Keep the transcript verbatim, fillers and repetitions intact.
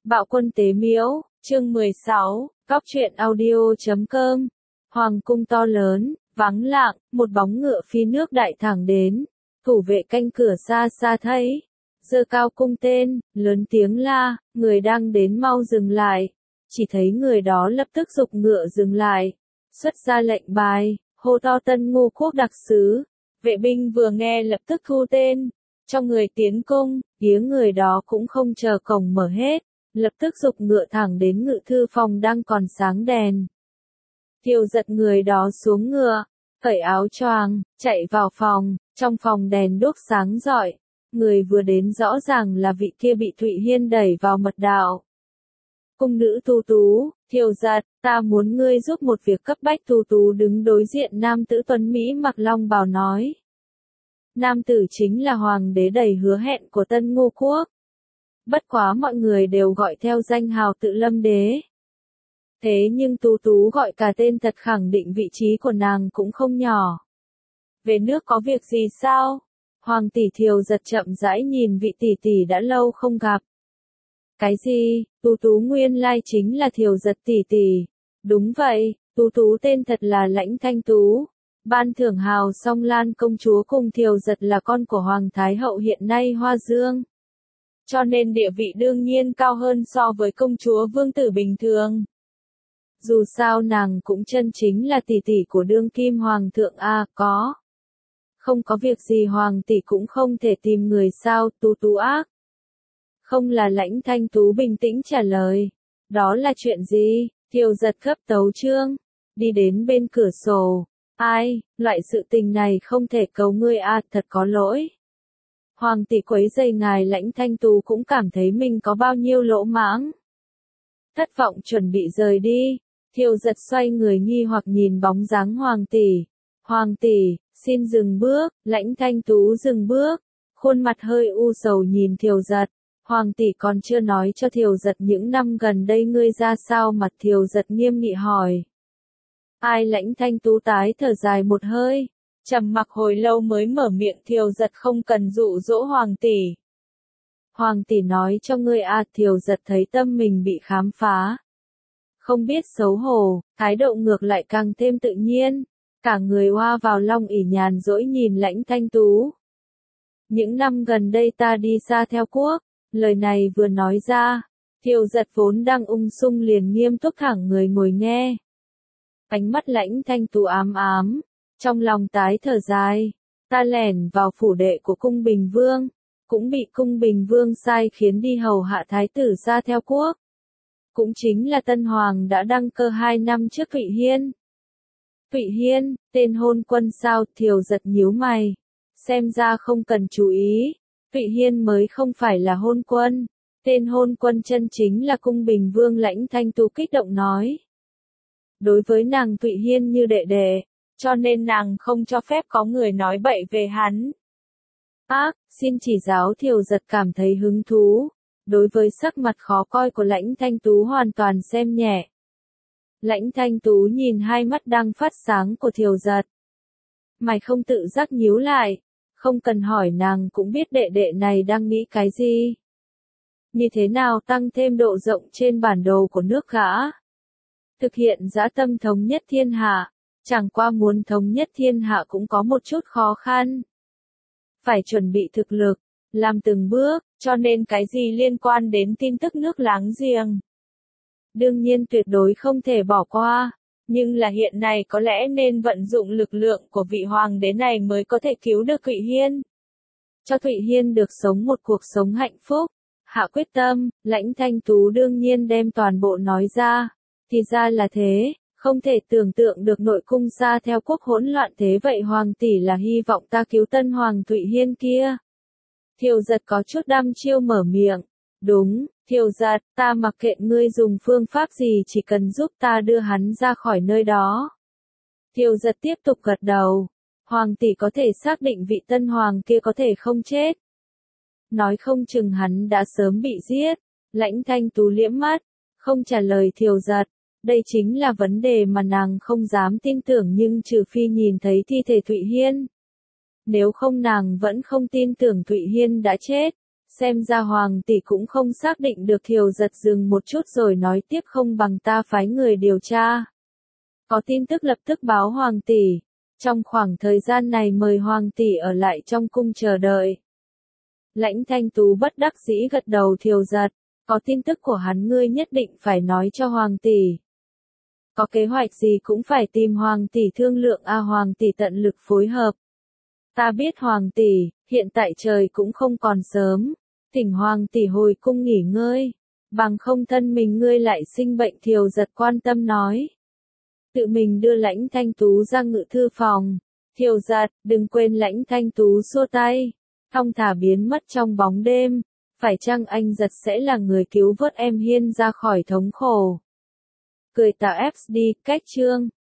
Bạo quân tế miễu, chương mười sáu, Cóc truyện audio chấm com. Hoàng cung to lớn, vắng lặng, một bóng ngựa phi nước đại thẳng đến. Thủ vệ canh cửa xa xa thấy, giơ cao cung tên, lớn tiếng la, người đang đến mau dừng lại. Chỉ thấy người đó lập tức giục ngựa dừng lại, xuất ra lệnh bài, hô to Tân Ngô quốc đặc sứ. Vệ binh vừa nghe lập tức thu tên, cho người tiến cung, tiếng người đó cũng không chờ cổng mở hết, lập tức giục ngựa thẳng đến ngự thư phòng đang còn sáng đèn. Thiều giật người đó xuống ngựa, cởi áo choàng, chạy vào phòng, trong phòng đèn đuốc sáng rọi. Người vừa đến rõ ràng là vị kia bị Thụy Hiên đẩy vào mật đạo. Cung nữ Tu Tú, Thiều giật, ta muốn ngươi giúp một việc cấp bách. Tu Tú đứng đối diện nam tử tuấn Mỹ mặc long bào nói. Nam tử chính là hoàng đế đầy hứa hẹn của Tân Ngô quốc. Bất quá mọi người đều gọi theo danh hào Tự Lâm đế. Thế nhưng Tu Tú gọi cả tên thật, khẳng định vị trí của nàng cũng không nhỏ. Về nước có việc gì sao? Hoàng tỷ Thiều giật chậm rãi nhìn vị tỷ tỷ đã lâu không gặp. Cái gì? Tu Tú nguyên lai chính là Thiều giật tỷ tỷ. Đúng vậy, Tu Tú tên thật là Lãnh Thanh Tú. Ban thưởng hào Song Lan công chúa cùng Thiều giật là con của Hoàng Thái hậu hiện nay Hoa Dương. Cho nên địa vị đương nhiên cao hơn so với công chúa vương tử bình thường. Dù sao nàng cũng chân chính là tỷ tỷ của đương kim hoàng thượng a, có. Không có việc gì hoàng tỷ cũng không thể tìm người sao? Tu Tú ác. Không là Lãnh Thanh Tú bình tĩnh trả lời. Đó là chuyện gì? Thiều giật gấp tấu chương, đi đến bên cửa sổ. Ai, loại sự tình này không thể cầu ngươi a, thật có lỗi. Hoàng tỷ quấy rầy ngài. Lãnh Thanh Tú cũng cảm thấy mình có bao nhiêu lỗ mãng. Thất vọng chuẩn bị rời đi. Thiều giật xoay người nghi hoặc nhìn bóng dáng hoàng tỷ. Hoàng tỷ, xin dừng bước. Lãnh Thanh Tú dừng bước, khuôn mặt hơi u sầu nhìn Thiều giật. Hoàng tỷ còn chưa nói cho Thiều giật những năm gần đây ngươi ra sao mặt? Thiều giật nghiêm nghị hỏi. Ai? Lãnh Thanh Tú tái thở dài một hơi, trầm mặc hồi lâu mới mở miệng. Thiều giật không cần dụ dỗ hoàng tỷ. Hoàng tỷ nói cho ngươi a. Thiều giật thấy tâm mình bị khám phá. Không biết xấu hổ, thái độ ngược lại càng thêm tự nhiên. Cả người hoa vào long ỷ nhàn rỗi nhìn Lãnh Thanh Tú. Những năm gần đây ta đi xa theo quốc. Lời này vừa nói ra, Thiều giật vốn đang ung sung liền nghiêm túc thẳng người ngồi nghe. Ánh mắt Lãnh Thanh Tú ám ám, trong lòng tái thở dài. Ta lẻn vào phủ đệ của cung Bình Vương, cũng bị cung Bình Vương sai khiến đi hầu hạ thái tử ra theo quốc. Cũng chính là Tân Hoàng đã đăng cơ hai năm trước. Thụy Hiên. Thụy Hiên, tên hôn quân sao? Thiều giật nhíu mày. Xem ra không cần chú ý. Thụy Hiên mới không phải là hôn quân. Tên hôn quân chân chính là cung Bình Vương. Lãnh Thanh Tú kích động nói. Đối với nàng Thụy Hiên như đệ đệ, cho nên nàng không cho phép có người nói bậy về hắn. Ác, xin chỉ giáo. Thiều giật cảm thấy hứng thú. Đối với sắc mặt khó coi của Lãnh Thanh Tú hoàn toàn xem nhẹ. Lãnh Thanh Tú nhìn hai mắt đang phát sáng của Thiều giật. Mày không tự giác nhíu lại. Không cần hỏi nàng cũng biết đệ đệ này đang nghĩ cái gì. Như thế nào tăng thêm độ rộng trên bản đồ của nước gã. Thực hiện dã tâm thống nhất thiên hạ. Chẳng qua muốn thống nhất thiên hạ cũng có một chút khó khăn. Phải chuẩn bị thực lực, làm từng bước, cho nên cái gì liên quan đến tin tức nước láng giềng. Đương nhiên tuyệt đối không thể bỏ qua. Nhưng là hiện nay có lẽ nên vận dụng lực lượng của vị hoàng đế này mới có thể cứu được Thụy Hiên. Cho Thụy Hiên được sống một cuộc sống hạnh phúc. Hạ quyết tâm, Lãnh Thanh Tú đương nhiên đem toàn bộ nói ra. Thì ra là thế, không thể tưởng tượng được nội cung xa theo quốc hỗn loạn thế vậy. Hoàng tỷ là hy vọng ta cứu Tân Hoàng Thụy Hiên kia. Thiều giật có chút đăm chiêu mở miệng. Đúng, Thiều giật, ta mặc kệ ngươi dùng phương pháp gì, chỉ cần giúp ta đưa hắn ra khỏi nơi đó. Thiều giật tiếp tục gật đầu. Hoàng tỷ có thể xác định vị Tân Hoàng kia có thể không chết. Nói không chừng hắn đã sớm bị giết. Lãnh Thanh Tú liễm mắt, không trả lời Thiều giật. Đây chính là vấn đề mà nàng không dám tin tưởng, nhưng trừ phi nhìn thấy thi thể Thụy Hiên. Nếu không nàng vẫn không tin tưởng Thụy Hiên đã chết. Xem ra Hoàng tỷ cũng không xác định được. Thiều Giật dừng một chút rồi nói tiếp, không bằng ta phái người điều tra. Có tin tức lập tức báo Hoàng tỷ. Trong khoảng thời gian này mời Hoàng tỷ ở lại trong cung chờ đợi. Lãnh Thanh Tú bất đắc dĩ gật đầu. Thiều Giật, có tin tức của hắn ngươi nhất định phải nói cho Hoàng tỷ. Có kế hoạch gì cũng phải tìm Hoàng tỷ thương lượng. A Hoàng tỷ tận lực phối hợp. Ta biết Hoàng tỷ, hiện tại trời cũng không còn sớm. Thỉnh Hoàng tỷ hồi cung nghỉ ngơi. Bằng không thân mình ngươi lại sinh bệnh. Thiều Giật quan tâm nói. Tự mình đưa Lãnh Thanh Tú ra ngự thư phòng. Thiều Giật, đừng quên. Lãnh Thanh Tú xua tay. Thong thả biến mất trong bóng đêm. Phải chăng anh Giật sẽ là người cứu vớt em Hiên ra khỏi thống khổ? Cười tà ép đi, cách chương.